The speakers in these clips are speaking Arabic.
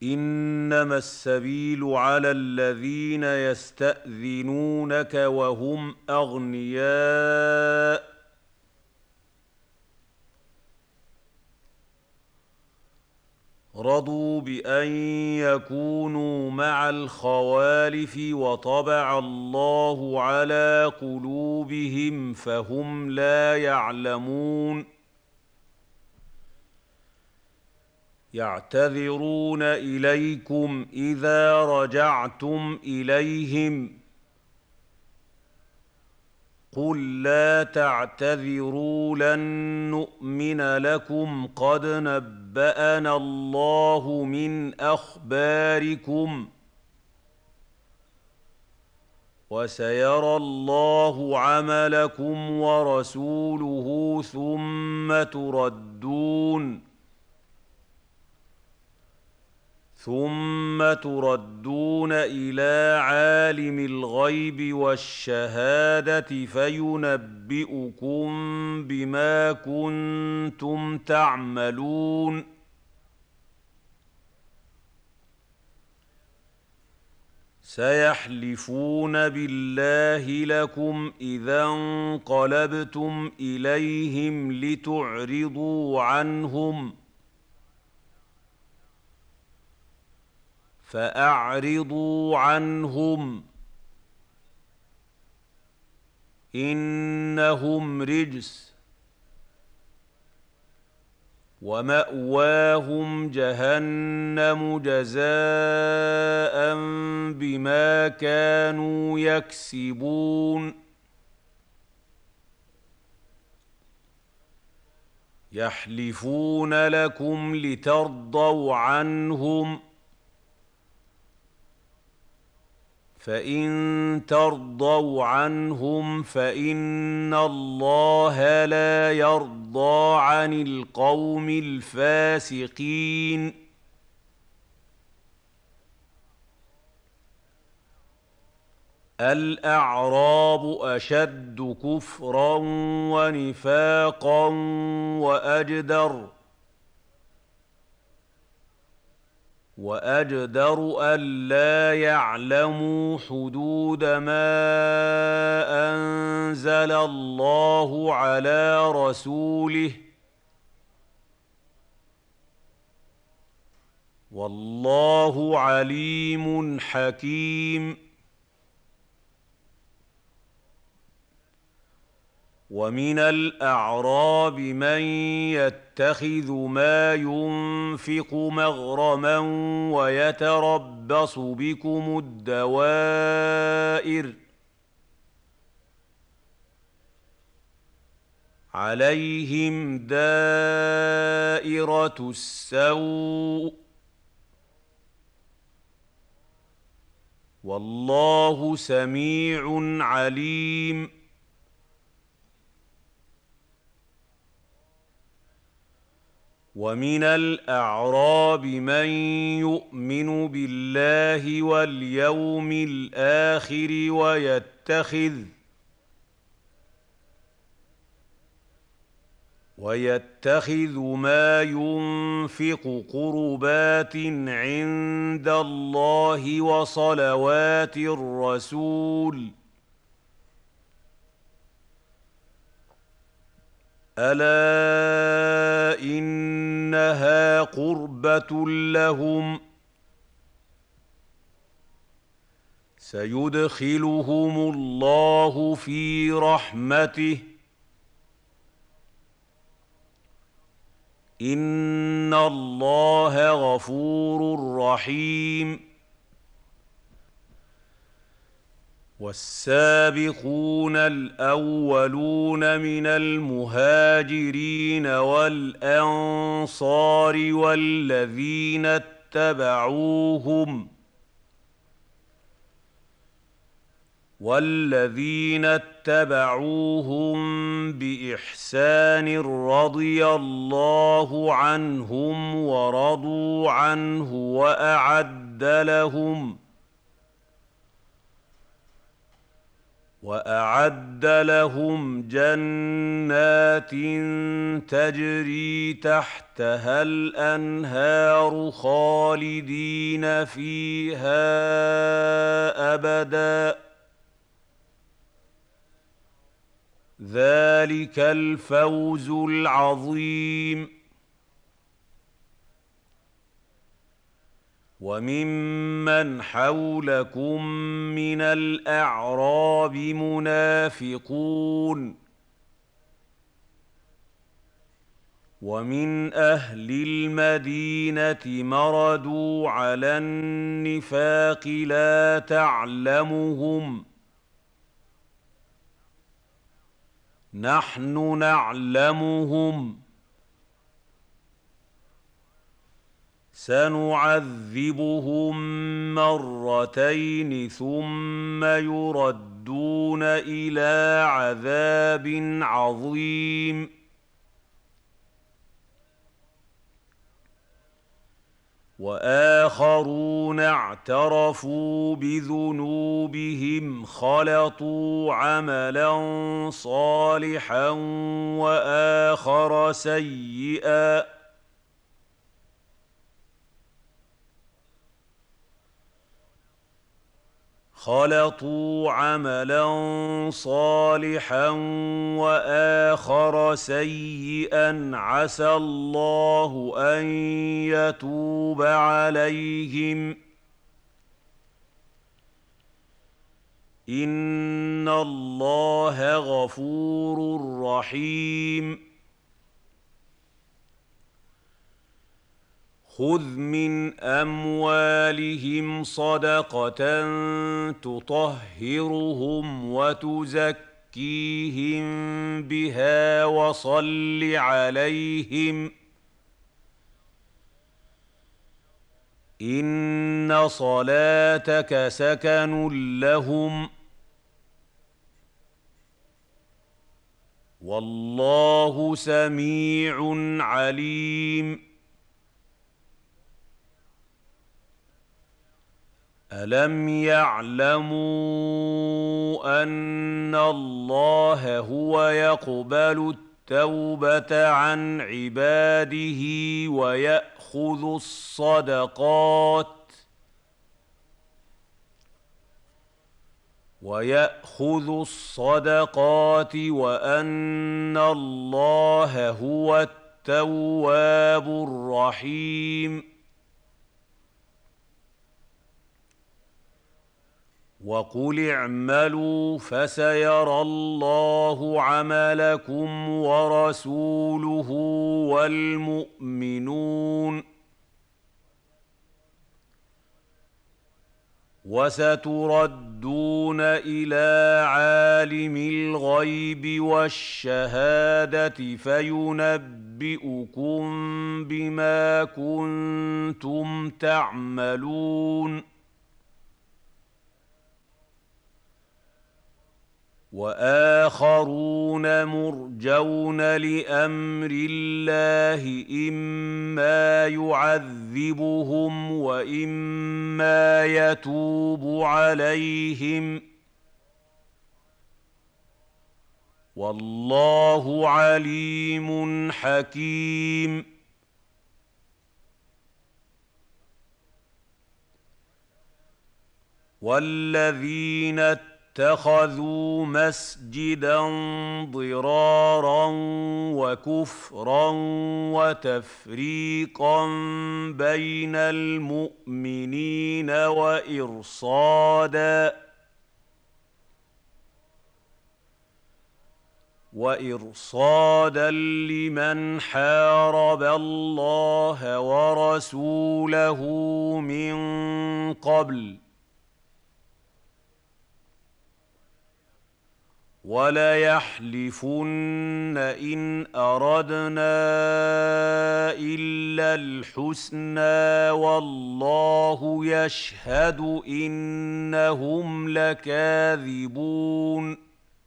انما السبيل على الذين يستاذنونك وهم اغنياء رضوا بان يكونوا مع الخوالف وطبع الله على قلوبهم فهم لا يعلمون يعتذرون اليكم اذا رجعتم اليهم قل لا تعتذروا لن نؤمن لكم قد نبأنا الله من اخباركم وسيرى الله عملكم ورسوله ثم تردون الى عالم الغيب والشهاده فينبئكم بما كنتم تعملون سيحلفون بالله لكم اذا انقلبتم اليهم لتعرضوا عنهم فأعرضوا عنهم إنهم رجس ومأواهم جهنم جزاء بما كانوا يكسبون يحلفون لكم لترضوا عنهم فإن ترضوا عنهم فإن الله لا يرضى عن القوم الفاسقين الأعراب أشد كفرا ونفاقا وأجدر ألا يعلموا حدود ما أنزل الله على رسوله والله عليم حكيم ومن الأعراب من يتخذ ما ينفق مغرما ويتربص بكم الدوائر عليهم دائرة السوء والله سميع عليم ومن الأعراب من يؤمن بالله واليوم الآخر ويتخذ ما ينفق قربات عند الله وصلوات الرسول ألا إنها قربة لهم سيدخلهم الله في رحمته إن الله غفور رحيم والسابقون الأولون من المهاجرين والأنصار والذين اتبعوهم بإحسان رضي الله عنهم ورضوا عنه وأعد لهم جنات تجري تحتها الأنهار خالدين فيها أبدا ذلك الفوز العظيم. وممن حولكم من الأعراب منافقون ومن أهل المدينة مردوا على النفاق لا تعلمهم نحن نعلمهم سنعذبهم مرتين ثم يردون إلى عذاب عظيم. وآخرون اعترفوا بذنوبهم خلطوا عملا صالحا وآخر سيئا عسى الله أن يتوب عليهم إن الله غفور رحيم. خذ من أموالهم صدقة تطهرهم وتزكيهم بها وصل عليهم إن صلاتك سكن لهم والله سميع عليم. ألم يعلموا أن الله هو يقبل التوبة عن عباده ويأخذ الصدقات وأن الله هو التواب الرحيم. وقل اعملوا فسيرى الله عملكم ورسوله والمؤمنون وستردون إلى عالم الغيب والشهادة فينبئكم بما كنتم تعملون. وآخرون مرجون لأمر الله إما يعذبهم وإما يتوب عليهم والله عليم حكيم. والذين اتخذوا مسجدا ضرارا وكفرا وتفريقا بين المؤمنين وإرصادا لمن حارب الله ورسوله من قبل وليحلفن إن أردنا إلا الحسنى والله يشهد إنهم لكاذبون.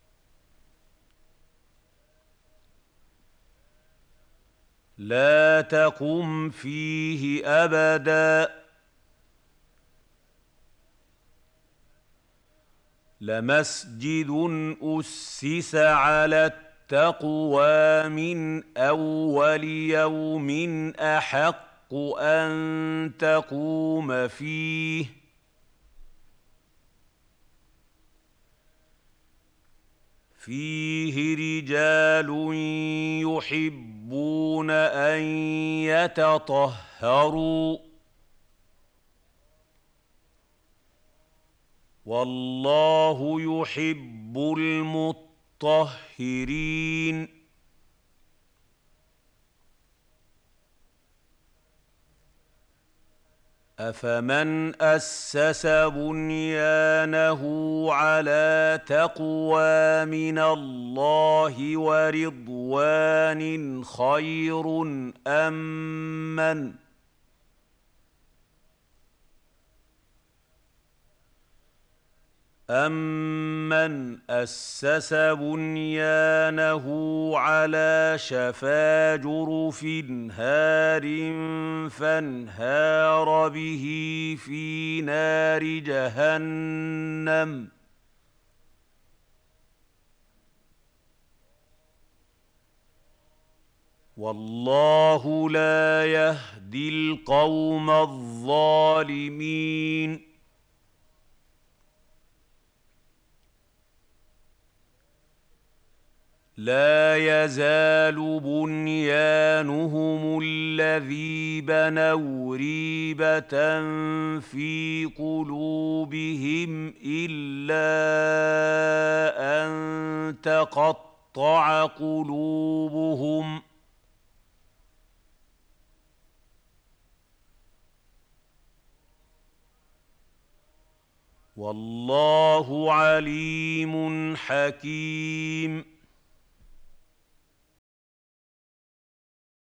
لا تقم فيه أبدا لمسجد أسس على التقوى من أول يوم أحق أن تقوم فيه رجال يحبون أن يتطهروا والله يحب المطهرين أفمن أسس بنيانه على تقوى من الله ورضوان خير أَمَّنْ أَسَّسَ بُنْيَانَهُ عَلَىٰ شَفَا جُرُفٍ هَارٍ فَانْهَارَ بِهِ فِي نَارِ جَهَنَّمَ ۗ وَاللَّهُ لَا يَهْدِي الْقَوْمَ الظَّالِمِينَ لا يزال بنيانهم الذي بنوا ريبة في قلوبهم إلا أن تقطع قلوبهم والله عليم حكيم